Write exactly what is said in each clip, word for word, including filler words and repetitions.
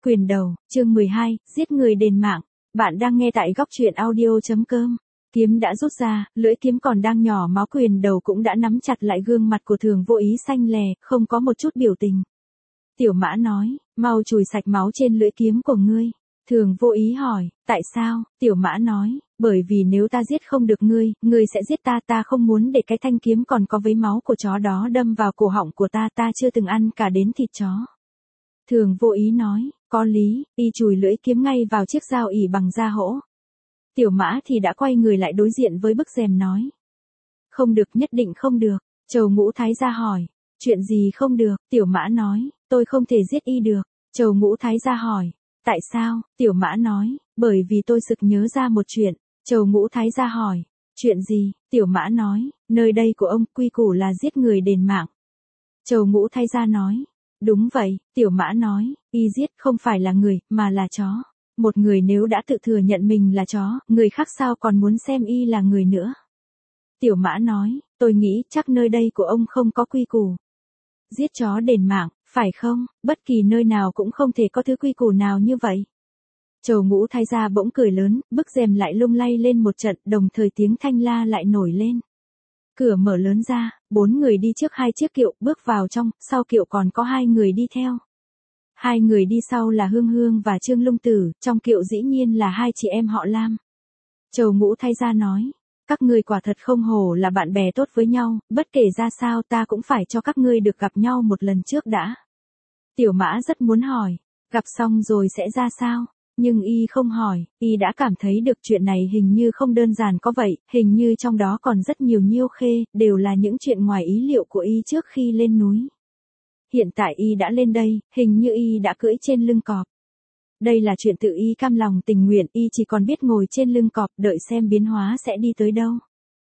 Quyền đầu, chương mười hai, giết người đền mạng. Bạn đang nghe tại góc truyện audio chấm com. Kiếm đã rút ra, lưỡi kiếm còn đang nhỏ máu, quyền đầu cũng đã nắm chặt lại gương mặt của Thường Vô Ý xanh lè, không có một chút biểu tình. Tiểu Mã nói, mau chùi sạch máu trên lưỡi kiếm của ngươi. Thường Vô Ý hỏi, tại sao? Tiểu Mã nói, bởi vì nếu ta giết không được ngươi, ngươi sẽ giết ta, ta không muốn để cái thanh kiếm còn có vấy máu của chó đó đâm vào cổ họng của ta, ta chưa từng ăn cả đến thịt chó. Thường Vô Ý nói, có lý, y chùi lưỡi kiếm ngay vào chiếc dao ỉ bằng da hổ. Tiểu Mã thì đã quay người lại đối diện với bức rèm nói. Không được, nhất định không được. Trầu Ngũ Thái Gia hỏi, chuyện gì không được? Tiểu Mã nói, tôi không thể giết y được. Trầu Ngũ Thái Gia hỏi, tại sao? Tiểu Mã nói, bởi vì tôi sực nhớ ra một chuyện. Trầu Ngũ Thái Gia hỏi, chuyện gì? Tiểu Mã nói, nơi đây của ông quy củ là giết người đền mạng. Trầu Ngũ Thái Gia nói, đúng vậy. Tiểu Mã nói, y giết không phải là người, mà là chó. Một người nếu đã tự thừa nhận mình là chó, người khác sao còn muốn xem y là người nữa? Tiểu Mã nói, tôi nghĩ chắc nơi đây của ông không có quy củ. Giết chó đền mạng, phải không? Bất kỳ nơi nào cũng không thể có thứ quy củ nào như vậy. Trầu Ngũ Thái Gia bỗng cười lớn, bức rèm lại lung lay lên một trận, đồng thời tiếng thanh la lại nổi lên. Cửa mở lớn ra, bốn người đi trước hai chiếc kiệu bước vào trong, sau kiệu còn có hai người đi theo. Hai người đi sau là Hương Hương và Trương Lung Tử, trong kiệu dĩ nhiên là hai chị em họ Lam. Trầu Ngũ Thái Gia nói, các ngươi quả thật không hổ là bạn bè tốt với nhau, bất kể ra sao ta cũng phải cho các ngươi được gặp nhau một lần trước đã. Tiểu Mã rất muốn hỏi, gặp xong rồi sẽ ra sao? Nhưng y không hỏi, y đã cảm thấy được chuyện này hình như không đơn giản có vậy, hình như trong đó còn rất nhiều nhiêu khê, đều là những chuyện ngoài ý liệu của y trước khi lên núi. Hiện tại y đã lên đây, hình như y đã cưỡi trên lưng cọp. Đây là chuyện tự y cam lòng tình nguyện, y chỉ còn biết ngồi trên lưng cọp đợi xem biến hóa sẽ đi tới đâu.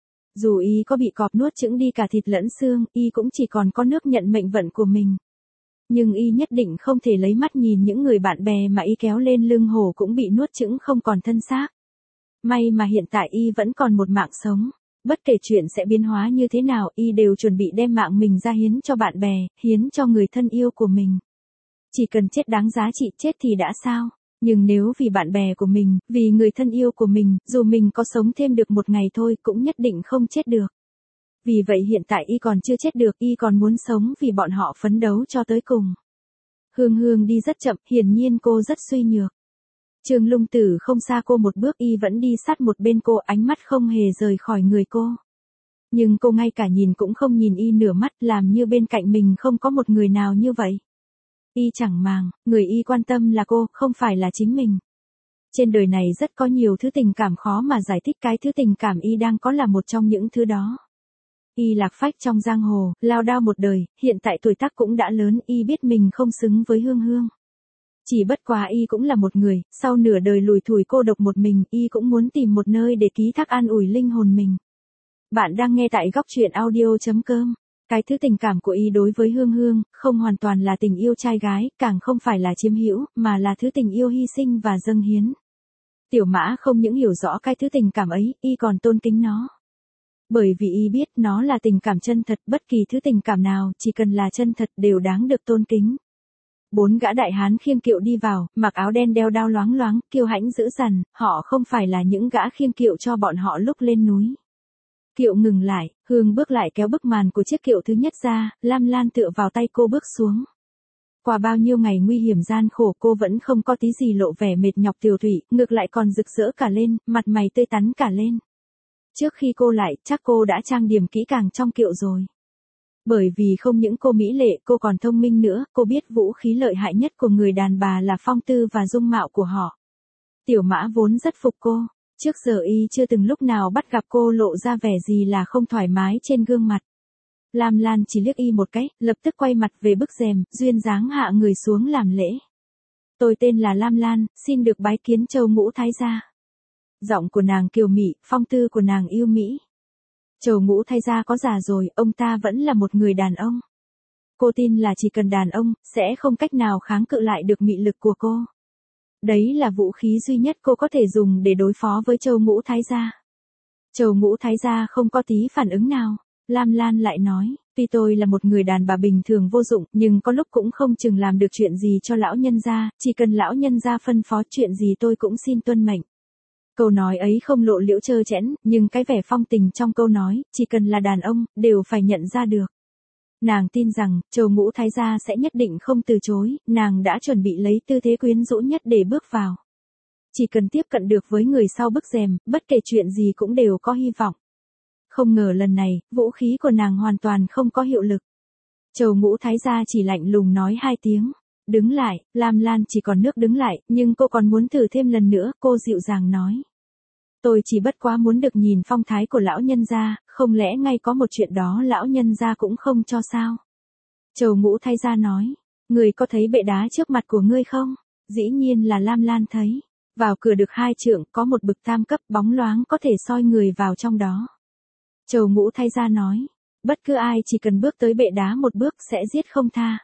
Dù y có bị cọp nuốt chửng đi cả thịt lẫn xương, y cũng chỉ còn có nước nhận mệnh vận của mình. Nhưng y nhất định không thể lấy mắt nhìn những người bạn bè mà y kéo lên lưng hổ cũng bị nuốt chửng không còn thân xác. May mà hiện tại y vẫn còn một mạng sống. Bất kể chuyện sẽ biến hóa như thế nào, y đều chuẩn bị đem mạng mình ra hiến cho bạn bè, hiến cho người thân yêu của mình. Chỉ cần chết đáng giá trị chết thì đã sao? Nhưng nếu vì bạn bè của mình, vì người thân yêu của mình, dù mình có sống thêm được một ngày thôi cũng nhất định không chết được. Vì vậy hiện tại y còn chưa chết được, y còn muốn sống vì bọn họ phấn đấu cho tới cùng. Hương Hương đi rất chậm, hiển nhiên cô rất suy nhược. Trương Lung Tử không xa cô một bước, y vẫn đi sát một bên cô, ánh mắt không hề rời khỏi người cô. Nhưng cô ngay cả nhìn cũng không nhìn y nửa mắt, làm như bên cạnh mình không có một người nào như vậy. Y chẳng màng, người y quan tâm là cô, không phải là chính mình. Trên đời này rất có nhiều thứ tình cảm khó mà giải thích, cái thứ tình cảm y đang có là một trong những thứ đó. Y lạc phách trong giang hồ, lao đao một đời, hiện tại tuổi tác cũng đã lớn, y biết mình không xứng với Hương Hương. Chỉ bất quá y cũng là một người, sau nửa đời lủi thủi cô độc một mình, y cũng muốn tìm một nơi để ký thác an ủi linh hồn mình. Bạn đang nghe tại góc truyện audio chấm com. Cái thứ tình cảm của y đối với Hương Hương, không hoàn toàn là tình yêu trai gái, càng không phải là chiếm hữu, mà là thứ tình yêu hy sinh và dâng hiến. Tiểu Mã không những hiểu rõ cái thứ tình cảm ấy, y còn tôn kính nó. Bởi vì y biết nó là tình cảm chân thật, bất kỳ thứ tình cảm nào, chỉ cần là chân thật đều đáng được tôn kính. Bốn gã đại hán khiêng kiệu đi vào, mặc áo đen đeo đao loáng loáng, kiêu hãnh dữ dằn, họ không phải là những gã khiêng kiệu cho bọn họ lúc lên núi. Kiệu ngừng lại, Hương bước lại kéo bức màn của chiếc kiệu thứ nhất ra, Lam Lan tựa vào tay cô bước xuống. Qua bao nhiêu ngày nguy hiểm gian khổ cô vẫn không có tí gì lộ vẻ mệt nhọc tiều tụy, ngược lại còn rực rỡ cả lên, mặt mày tươi tắn cả lên. Trước khi cô lại, chắc cô đã trang điểm kỹ càng trong kiệu rồi. Bởi vì không những cô mỹ lệ, cô còn thông minh nữa, cô biết vũ khí lợi hại nhất của người đàn bà là phong tư và dung mạo của họ. Tiểu Mã vốn rất phục cô, trước giờ y chưa từng lúc nào bắt gặp cô lộ ra vẻ gì là không thoải mái trên gương mặt. Lam Lan chỉ liếc y một cái, lập tức quay mặt về bức rèm, duyên dáng hạ người xuống làm lễ. Tôi tên là Lam Lan, xin được bái kiến Trầu Ngũ Thái Gia. Giọng của nàng kiều mị, phong tư của nàng yêu mỹ. Trầu Ngũ Thái Gia có già rồi, ông ta vẫn là một người đàn ông. Cô tin là chỉ cần đàn ông, sẽ không cách nào kháng cự lại được mị lực của cô. Đấy là vũ khí duy nhất cô có thể dùng để đối phó với Trầu Ngũ Thái Gia. Trầu Ngũ Thái Gia không có tí phản ứng nào. Lam Lan lại nói, Tuy tôi là một người đàn bà bình thường vô dụng, nhưng có lúc cũng không chừng làm được chuyện gì cho lão nhân gia, chỉ cần lão nhân gia phân phó chuyện gì tôi cũng xin tuân mệnh. Câu nói ấy không lộ liễu trơ trẽn, nhưng cái vẻ phong tình trong câu nói, chỉ cần là đàn ông, đều phải nhận ra được. Nàng tin rằng, Trầu Ngũ Thái gia sẽ nhất định không từ chối, nàng đã chuẩn bị lấy tư thế quyến rũ nhất để bước vào. Chỉ cần tiếp cận được với người sau bức rèm, bất kể chuyện gì cũng đều có hy vọng. Không ngờ lần này, vũ khí của nàng hoàn toàn không có hiệu lực. Trầu Ngũ Thái gia chỉ lạnh lùng nói hai tiếng. Đứng lại, Lam Lan chỉ còn nước đứng lại, nhưng cô còn muốn thử thêm lần nữa, cô dịu dàng nói. Tôi chỉ bất quá muốn được nhìn phong thái của lão nhân gia, không lẽ ngay có một chuyện đó lão nhân gia cũng không cho sao? Trầu Ngũ Thái gia nói, người có thấy bệ đá trước mặt của ngươi không? Dĩ nhiên là Lam Lan thấy. Vào cửa được hai trượng, có một bực tam cấp bóng loáng có thể soi người vào trong đó. Trầu Ngũ Thái gia nói, bất cứ ai chỉ cần bước tới bệ đá một bước sẽ giết không tha.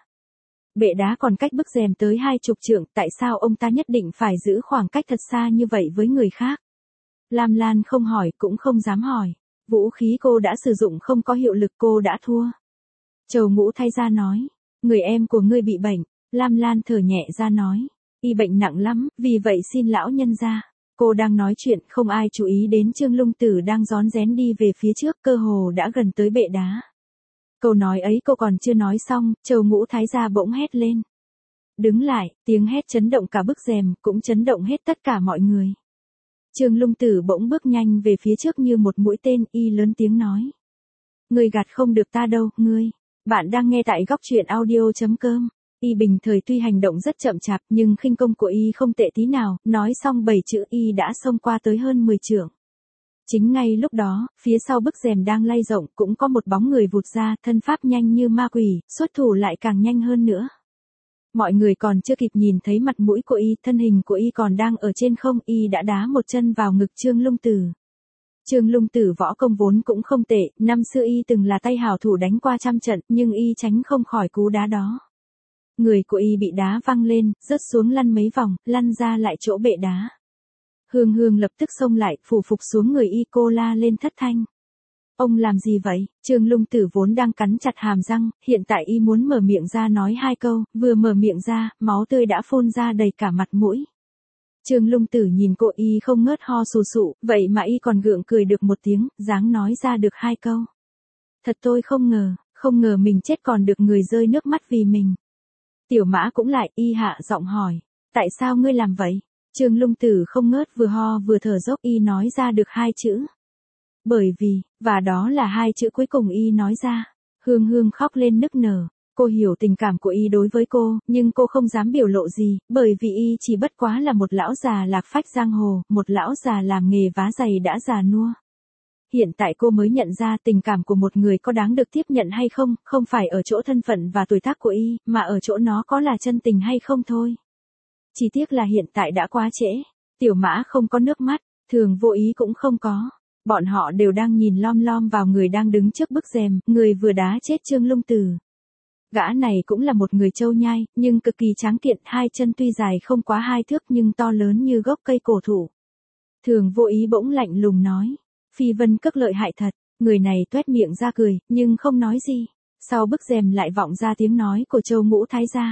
Bệ đá còn cách bức rèm tới hai chục trượng, tại sao ông ta nhất định phải giữ khoảng cách thật xa như vậy với người khác? Lam Lan không hỏi cũng không dám hỏi. Vũ khí cô đã sử dụng không có hiệu lực, cô đã thua. Trầu Ngũ Thái gia nói, người em của ngươi bị bệnh. Lam Lan thở nhẹ ra nói, y bệnh nặng lắm, vì vậy xin lão nhân gia. Cô đang nói chuyện, không ai chú ý đến Trương Lung Tử đang rón rén đi về phía trước, cơ hồ đã gần tới bệ đá. Câu nói ấy cô còn chưa nói xong, Trầu Ngũ Thái gia bỗng hét lên. Đứng lại, tiếng hét chấn động cả bức rèm, cũng chấn động hết tất cả mọi người. Trương Lung Tử bỗng bước nhanh về phía trước như một mũi tên, y lớn tiếng nói. Ngươi gạt không được ta đâu, ngươi. Bạn đang nghe tại góc truyện audio chấm com. Y bình thời tuy hành động rất chậm chạp nhưng khinh công của y không tệ tí nào, nói xong bảy chữ y đã xông qua tới hơn mười trượng. Chính ngay lúc đó, phía sau bức rèm đang lay rộng cũng có một bóng người vụt ra, thân pháp nhanh như ma quỷ, xuất thủ lại càng nhanh hơn nữa. Mọi người còn chưa kịp nhìn thấy mặt mũi của y, thân hình của y còn đang ở trên không, y đã đá một chân vào ngực Trương Lung Tử. Trương Lung Tử võ công vốn cũng không tệ, năm xưa y từng là tay hảo thủ đánh qua trăm trận, nhưng y tránh không khỏi cú đá đó. Người của y bị đá văng lên, rớt xuống lăn mấy vòng, lăn ra lại chỗ bệ đá. Hương Hương lập tức xông lại, phủ phục xuống người y, cô la lên thất thanh. Ông làm gì vậy? Trương Lung Tử vốn đang cắn chặt hàm răng, hiện tại y muốn mở miệng ra nói hai câu, vừa mở miệng ra, máu tươi đã phun ra đầy cả mặt mũi. Trương Lung Tử nhìn cô y không ngớt ho sù sụ, vậy mà y còn gượng cười được một tiếng, dáng nói ra được hai câu. Thật tôi không ngờ, không ngờ mình chết còn được người rơi nước mắt vì mình. Tiểu Mã cũng lại, y hạ giọng hỏi, tại sao ngươi làm vậy? Trương Lung Tử không ngớt vừa ho vừa thở dốc, y nói ra được hai chữ. Bởi vì, và đó là hai chữ cuối cùng y nói ra. Hương Hương khóc lên nức nở. Cô hiểu tình cảm của y đối với cô, nhưng cô không dám biểu lộ gì, bởi vì y chỉ bất quá là một lão già lạc phách giang hồ, một lão già làm nghề vá giày đã già nua. Hiện tại cô mới nhận ra tình cảm của một người có đáng được tiếp nhận hay không, không phải ở chỗ thân phận và tuổi tác của y, mà ở chỗ nó có là chân tình hay không thôi. Chỉ tiếc là hiện tại đã quá trễ. Tiểu Mã không có nước mắt, Thường Vô Ý cũng không có. Bọn họ đều đang nhìn lom lom vào người đang đứng trước bức rèm, người vừa đá chết Trương Lung Tử. Gã này cũng là một người châu nhai, nhưng cực kỳ tráng kiện, hai chân tuy dài không quá hai thước nhưng to lớn như gốc cây cổ thụ. Thường Vô Ý bỗng lạnh lùng nói, Phi Vân Cức lợi hại thật, người này toét miệng ra cười, nhưng không nói gì. Sau bức rèm lại vọng ra tiếng nói của Trầu Ngũ Thái gia.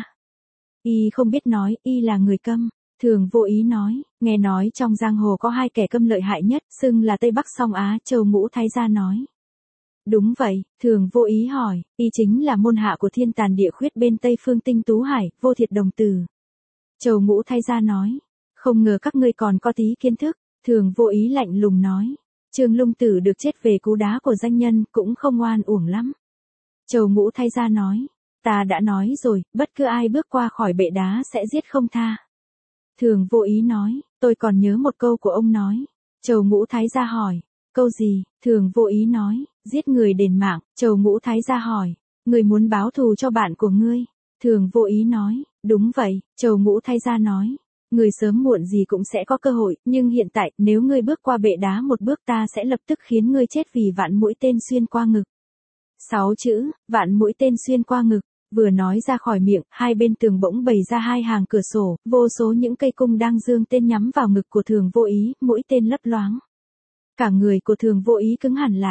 Y không biết nói, y là người câm. Thường Vô Ý nói, nghe nói trong giang hồ có hai kẻ câm lợi hại nhất, xưng là Tây Bắc Song Á, Trầu Ngũ Thái gia nói. Đúng vậy, Thường Vô Ý hỏi, y chính là môn hạ của Thiên Tàn Địa Khuyết bên Tây Phương Tinh Tú Hải, Vô Thiệt Đồng Tử. Trầu Ngũ Thái gia nói, không ngờ các ngươi còn có tí kiến thức. Thường Vô Ý lạnh lùng nói, Trương Lung Tử được chết về cú đá của danh nhân, cũng không oan uổng lắm. Trầu Ngũ Thái gia nói, ta đã nói rồi, bất cứ ai bước qua khỏi bệ đá sẽ giết không tha. Thường Vô Ý nói, tôi còn nhớ một câu của ông nói. Trầu Ngũ Thái gia hỏi, câu gì? Thường Vô Ý nói, giết người đền mạng. Trầu Ngũ Thái gia hỏi, người muốn báo thù cho bạn của ngươi? Thường Vô Ý nói, đúng vậy. Trầu Ngũ Thái gia nói, người sớm muộn gì cũng sẽ có cơ hội, nhưng hiện tại, nếu ngươi bước qua bệ đá một bước ta sẽ lập tức khiến ngươi chết vì vạn mũi tên xuyên qua ngực. Sáu chữ, vạn mũi tên xuyên qua ngực. Vừa nói ra khỏi miệng, hai bên tường bỗng bày ra hai hàng cửa sổ, vô số những cây cung đang dương tên nhắm vào ngực của Thường Vô Ý, mũi tên lấp loáng. Cả người của Thường Vô Ý cứng hẳn lại.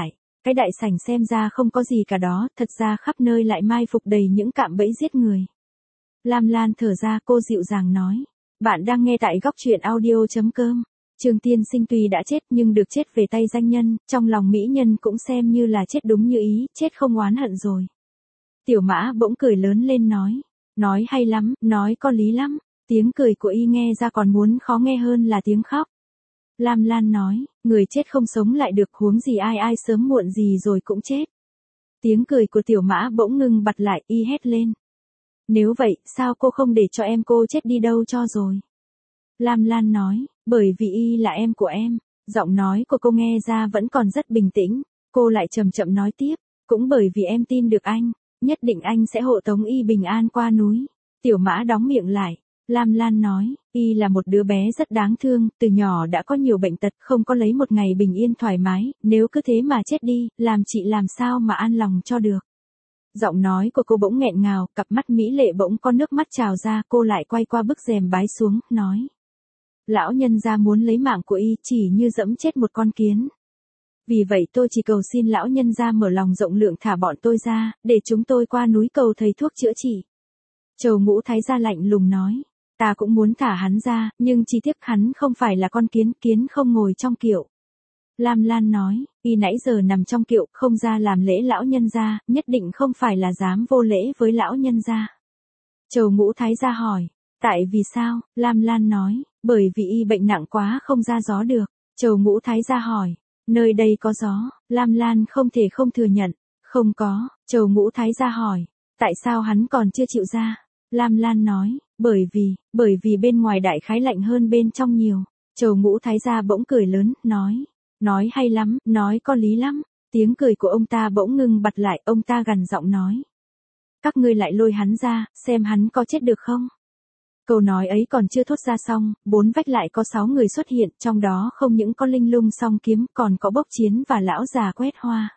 cái đại sảnh xem ra không có gì cả đó, thật ra khắp nơi lại mai phục đầy những cạm bẫy giết người. Lam Lan thở ra, cô dịu dàng nói. Bạn đang nghe tại góc truyện audio.com. Trường tiên sinh tuy đã chết nhưng được chết về tay danh nhân, trong lòng mỹ nhân cũng xem như là chết đúng như ý, chết không oán hận rồi. Tiểu Mã bỗng cười lớn lên nói. Nói hay lắm, nói có lý lắm. Tiếng cười của y nghe ra còn muốn khó nghe hơn là tiếng khóc. Lam Lan nói, người chết không sống lại được, huống gì ai ai sớm muộn gì rồi cũng chết. Tiếng cười của Tiểu Mã bỗng ngưng bặt lại, y hét lên. Nếu vậy, sao cô không để cho em cô chết đi đâu cho rồi? Lam Lan nói, bởi vì y là em của em. Giọng nói của cô nghe ra vẫn còn rất bình tĩnh, cô lại chậm chậm nói tiếp, cũng bởi vì em tin được anh, nhất định anh sẽ hộ tống y bình an qua núi. Tiểu Mã đóng miệng lại. Lam Lan nói, y là một đứa bé rất đáng thương, từ nhỏ đã có nhiều bệnh tật, không có lấy một ngày bình yên thoải mái, nếu cứ thế mà chết đi, làm chị làm sao mà an lòng cho được. Giọng nói của cô bỗng nghẹn ngào, cặp mắt mỹ lệ bỗng có nước mắt trào ra, cô lại quay qua bức rèm bái xuống, nói. Lão nhân gia muốn lấy mạng của y chỉ như dẫm chết một con kiến. Vì vậy tôi chỉ cầu xin lão nhân gia mở lòng rộng lượng thả bọn tôi ra, để chúng tôi qua núi cầu thầy thuốc chữa trị. Trầu Ngũ Thái gia lạnh lùng nói. Ta cũng muốn thả hắn ra, nhưng chỉ tiếc hắn không phải là con kiến, kiến không ngồi trong kiệu. Lam Lan nói, y nãy giờ nằm trong kiệu, không ra làm lễ lão nhân gia, nhất định không phải là dám vô lễ với lão nhân gia. Trầu Ngũ Thái gia hỏi, tại vì sao? Lam Lan nói, bởi vì y bệnh nặng quá không ra gió được. Trầu Ngũ Thái gia hỏi, nơi đây có gió? Lam Lan không thể không thừa nhận, không có. Trầu Ngũ Thái gia hỏi, tại sao hắn còn chưa chịu ra? Lam Lan nói, bởi vì, bởi vì bên ngoài đại khái lạnh hơn bên trong nhiều. Trầu Ngũ Thái gia bỗng cười lớn, nói, nói hay lắm, nói có lý lắm. Tiếng cười của ông ta bỗng ngưng bặt lại, ông ta gằn giọng nói. Các ngươi lại lôi hắn ra, xem hắn có chết được không? Câu nói ấy còn chưa thốt ra xong, bốn vách lại có sáu người xuất hiện, trong đó không những có Linh Lung song kiếm, còn có Bốc Chiến và lão già Quét Hoa.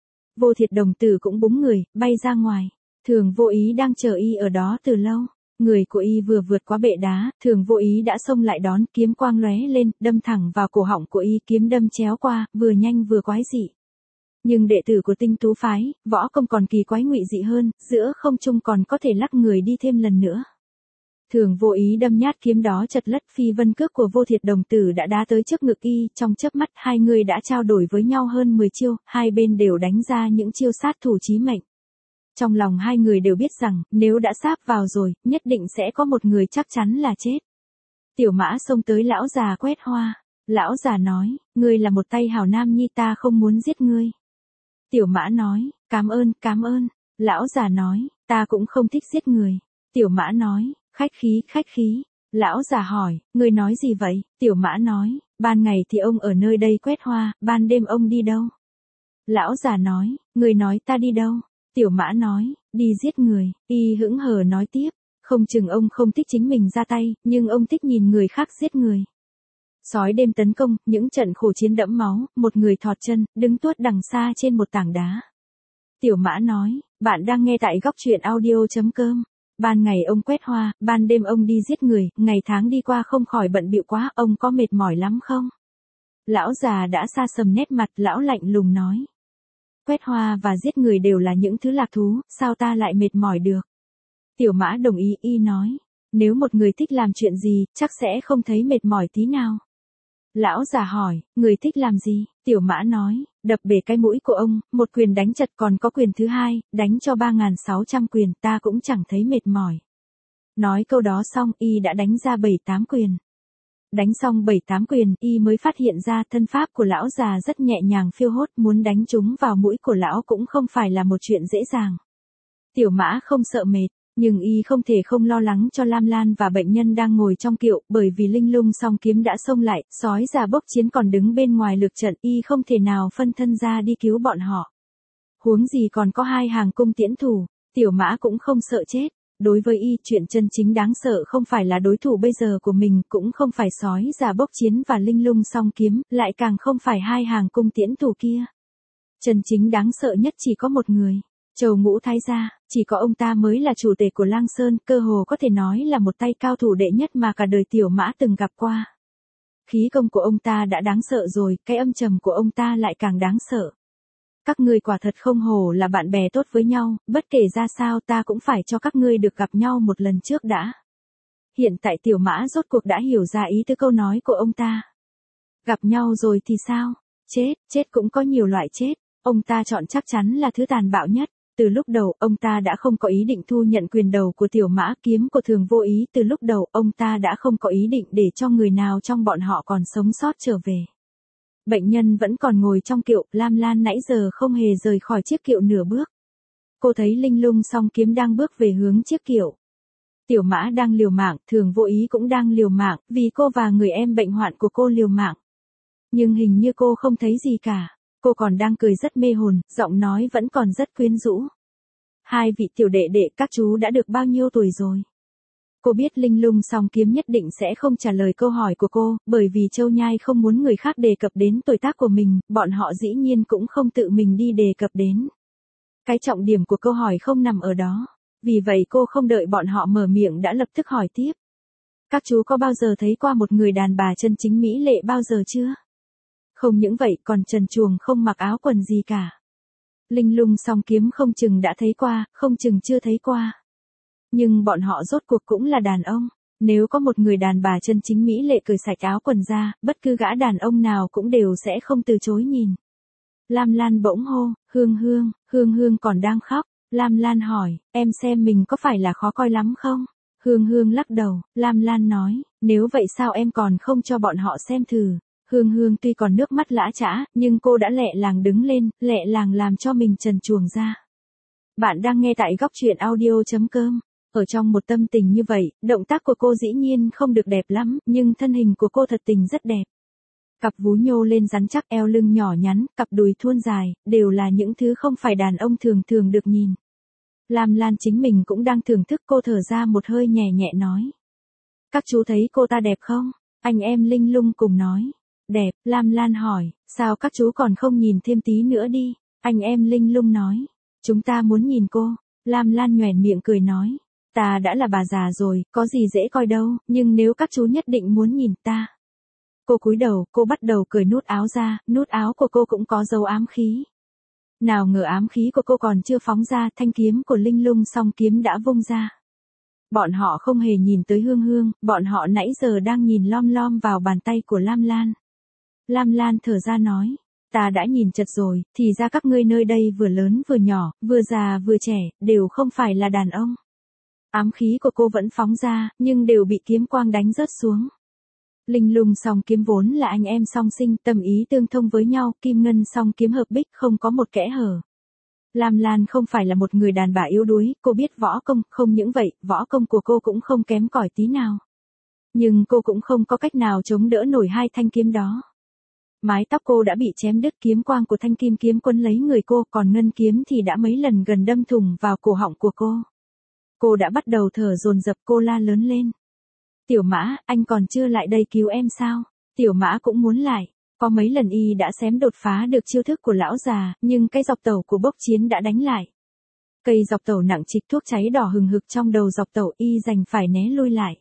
Vô Thiệt đồng tử cũng búng người, bay ra ngoài. Thường Vô Ý đang chờ y ở đó từ lâu. Người của y vừa vượt qua bệ đá, Thường Vô Ý đã xông lại đón, kiếm quang lóe lên, đâm thẳng vào cổ họng của y, kiếm đâm chéo qua, vừa nhanh vừa quái dị. Nhưng đệ tử của Tinh Tú phái, võ công còn kỳ quái ngụy dị hơn, giữa không trung còn có thể lắc người đi thêm lần nữa. Thường Vô Ý đâm nhát kiếm đó chật lất, phi vân cước của Vô Thiệt đồng tử đã đá tới trước ngực y, trong chớp mắt hai người đã trao đổi với nhau hơn mười chiêu, hai bên đều đánh ra những chiêu sát thủ chí mệnh. Trong lòng hai người đều biết rằng, nếu đã sáp vào rồi, nhất định sẽ có một người chắc chắn là chết. Tiểu Mã xông tới lão già Quét Hoa. Lão già nói, ngươi là một tay hảo nam nhi, ta không muốn giết ngươi. Tiểu Mã nói, cảm ơn, cảm ơn. Lão già nói, ta cũng không thích giết người. Tiểu Mã nói, khách khí, khách khí. Lão già hỏi, ngươi nói gì vậy? Tiểu Mã nói, ban ngày thì ông ở nơi đây quét hoa, ban đêm ông đi đâu? Lão già nói, ngươi nói ta đi đâu? Tiểu Mã nói, đi giết người. Y hững hờ nói tiếp, không chừng ông không thích chính mình ra tay, nhưng ông thích nhìn người khác giết người. Sói đêm tấn công, những trận khổ chiến đẫm máu, một người thọt chân, đứng tuốt đằng xa trên một tảng đá. Tiểu Mã nói, bạn đang nghe tại góc truyện audio.com. Ban ngày ông quét hoa, ban đêm ông đi giết người, ngày tháng đi qua không khỏi bận bịu quá, ông có mệt mỏi lắm không? Lão già đã xa sầm nét mặt, lão lạnh lùng nói. Quét hoa và giết người đều là những thứ lạc thú, sao ta lại mệt mỏi được? Tiểu Mã đồng ý, y nói, nếu một người thích làm chuyện gì, chắc sẽ không thấy mệt mỏi tí nào. Lão già hỏi, người thích làm gì? Tiểu Mã nói, đập bể cái mũi của ông, một quyền đánh chật, còn có quyền thứ hai, đánh cho ba nghìn sáu trăm quyền, ta cũng chẳng thấy mệt mỏi. Nói câu đó xong, y đã đánh ra bảy tám quyền. Đánh xong bảy tám quyền, y mới phát hiện ra thân pháp của lão già rất nhẹ nhàng phiêu hốt, muốn đánh trúng vào mũi của lão cũng không phải là một chuyện dễ dàng. Tiểu Mã không sợ mệt. Nhưng y không thể không lo lắng cho Lam Lan và bệnh nhân đang ngồi trong kiệu, bởi vì Linh Lung song kiếm đã xông lại, sói già Bốc Chiến còn đứng bên ngoài lược trận, y không thể nào phân thân ra đi cứu bọn họ. Huống gì còn có hai hàng cung tiễn thủ, Tiểu Mã cũng không sợ chết. Đối với y, chuyện chân chính đáng sợ không phải là đối thủ bây giờ của mình, cũng không phải sói già Bốc Chiến và Linh Lung song kiếm, lại càng không phải hai hàng cung tiễn thủ kia. Chân chính đáng sợ nhất chỉ có một người. Trầu Ngũ Thái gia, chỉ có ông ta mới là chủ tể của Lang Sơn, cơ hồ có thể nói là một tay cao thủ đệ nhất mà cả đời Tiểu Mã từng gặp qua. Khí công của ông ta đã đáng sợ rồi, cái âm trầm của ông ta lại càng đáng sợ. Các ngươi quả thật không hổ là bạn bè tốt với nhau, bất kể ra sao ta cũng phải cho các ngươi được gặp nhau một lần trước đã. Hiện tại Tiểu Mã rốt cuộc đã hiểu ra ý tứ câu nói của ông ta. Gặp nhau rồi thì sao? Chết, chết cũng có nhiều loại chết. Ông ta chọn chắc chắn là thứ tàn bạo nhất. Từ lúc đầu, ông ta đã không có ý định thu nhận quyền đầu của Tiểu Mã, kiếm của Thường Vô Ý. Từ lúc đầu, ông ta đã không có ý định để cho người nào trong bọn họ còn sống sót trở về. Bệnh nhân vẫn còn ngồi trong kiệu, Lam Lan nãy giờ không hề rời khỏi chiếc kiệu nửa bước. Cô thấy Linh Lung song kiếm đang bước về hướng chiếc kiệu. Tiểu Mã đang liều mạng, Thường Vô Ý cũng đang liều mạng, vì cô và người em bệnh hoạn của cô liều mạng. Nhưng hình như cô không thấy gì cả. Cô còn đang cười rất mê hồn, giọng nói vẫn còn rất quyến rũ. Hai vị tiểu đệ đệ, các chú đã được bao nhiêu tuổi rồi? Cô biết Linh Lung song kiếm nhất định sẽ không trả lời câu hỏi của cô, bởi vì Châu Nhai không muốn người khác đề cập đến tuổi tác của mình, bọn họ dĩ nhiên cũng không tự mình đi đề cập đến. Cái trọng điểm của câu hỏi không nằm ở đó. Vì vậy cô không đợi bọn họ mở miệng đã lập tức hỏi tiếp. Các chú có bao giờ thấy qua một người đàn bà chân chính mỹ lệ bao giờ chưa? Không những vậy còn trần truồng không mặc áo quần gì cả. Linh Lung song kiếm không chừng đã thấy qua, không chừng chưa thấy qua. Nhưng bọn họ rốt cuộc cũng là đàn ông. Nếu có một người đàn bà chân chính mỹ lệ cởi sạch áo quần ra, bất cứ gã đàn ông nào cũng đều sẽ không từ chối nhìn. Lam Lan bỗng hô, Hương Hương, Hương Hương còn đang khóc. Lam Lan hỏi, em xem mình có phải là khó coi lắm không? Hương Hương lắc đầu, Lam Lan nói, nếu vậy sao em còn không cho bọn họ xem thử? Hương Hương tuy còn nước mắt lã chã, nhưng cô đã lẹ làng đứng lên, lẹ làng làm cho mình trần truồng ra. Bạn đang nghe tại góc truyện audio chấm com. Ở trong một tâm tình như vậy, động tác của cô dĩ nhiên không được đẹp lắm, nhưng thân hình của cô thật tình rất đẹp. Cặp vú nhô lên rắn chắc, eo lưng nhỏ nhắn, cặp đùi thuôn dài, đều là những thứ không phải đàn ông thường thường được nhìn. Lam Lan chính mình cũng đang thưởng thức, cô thở ra một hơi nhẹ nhẹ nói. Các chú thấy cô ta đẹp không? Anh em Linh Lung cùng nói. Đẹp, Lam Lan hỏi, sao các chú còn không nhìn thêm tí nữa đi? Anh em Linh Lung nói. Chúng ta muốn nhìn cô. Lam Lan nhoẻn miệng cười nói. Ta đã là bà già rồi, có gì dễ coi đâu, nhưng nếu các chú nhất định muốn nhìn ta. Cô cúi đầu, cô bắt đầu cởi nút áo ra, nút áo của cô cũng có dấu ám khí. Nào ngờ ám khí của cô còn chưa phóng ra, thanh kiếm của Linh Lung song kiếm đã vung ra. Bọn họ không hề nhìn tới Hương Hương, bọn họ nãy giờ đang nhìn lom lom vào bàn tay của Lam Lan. Lam Lan thở ra nói, ta đã nhìn chật rồi, thì ra các ngươi nơi đây vừa lớn vừa nhỏ, vừa già vừa trẻ, đều không phải là đàn ông. Ám khí của cô vẫn phóng ra, nhưng đều bị kiếm quang đánh rớt xuống. Linh Lung song kiếm vốn là anh em song sinh, tâm ý tương thông với nhau, kim ngân song kiếm hợp bích không có một kẽ hở. Lam Lan không phải là một người đàn bà yếu đuối, cô biết võ công, không những vậy, võ công của cô cũng không kém cỏi tí nào. Nhưng cô cũng không có cách nào chống đỡ nổi hai thanh kiếm đó. Mái tóc cô đã bị chém đứt, kiếm quang của thanh kim kiếm quấn lấy người cô, còn ngân kiếm thì đã mấy lần gần đâm thủng vào cổ họng của cô. Cô đã bắt đầu thở dồn dập, cô la lớn lên. Tiểu Mã, anh còn chưa lại đây cứu em sao? Tiểu Mã cũng muốn lại. Có mấy lần y đã xém đột phá được chiêu thức của lão già, nhưng cây dọc tẩu của bốc chiến đã đánh lại. Cây dọc tẩu nặng trịch, thuốc cháy đỏ hừng hực trong đầu dọc tẩu, y đành phải né lui lại.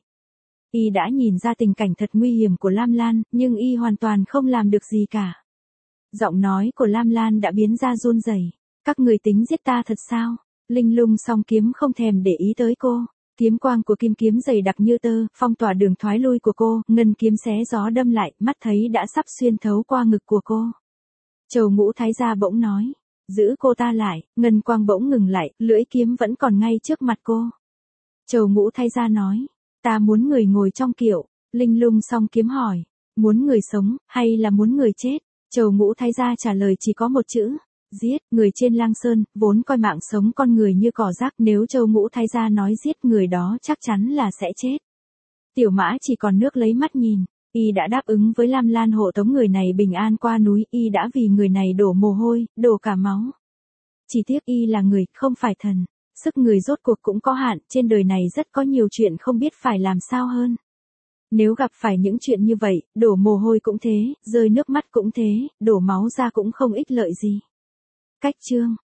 Y đã nhìn ra tình cảnh thật nguy hiểm của Lam Lan, nhưng y hoàn toàn không làm được gì cả. Giọng nói của Lam Lan đã biến ra run rẩy. Các người tính giết ta thật sao? Linh Lung song kiếm không thèm để ý tới cô. Kiếm quang của kim kiếm dày đặc như tơ, phong tỏa đường thoái lui của cô, ngân kiếm xé gió đâm lại, mắt thấy đã sắp xuyên thấu qua ngực của cô. Trầu Ngũ Thái gia bỗng nói, giữ cô ta lại, ngân quang bỗng ngừng lại, lưỡi kiếm vẫn còn ngay trước mặt cô. Trầu Ngũ Thái gia nói, ta muốn người ngồi trong kiệu. Linh Lung song kiếm hỏi, muốn người sống, hay là muốn người chết? Trầu Ngũ Thái gia trả lời chỉ có một chữ. Giết. Người trên Lang Sơn, vốn coi mạng sống con người như cỏ rác, nếu Trầu Ngũ Thái gia nói giết người đó chắc chắn là sẽ chết. Tiểu Mã chỉ còn nước lấy mắt nhìn, y đã đáp ứng với Lam Lan hộ tống người này bình an qua núi, y đã vì người này đổ mồ hôi, đổ cả máu. Chỉ tiếc y là người, không phải thần. Sức người rốt cuộc cũng có hạn, trên đời này rất có nhiều chuyện không biết phải làm sao hơn. Nếu gặp phải những chuyện như vậy, đổ mồ hôi cũng thế, rơi nước mắt cũng thế, đổ máu ra cũng không ích lợi gì. Cách chương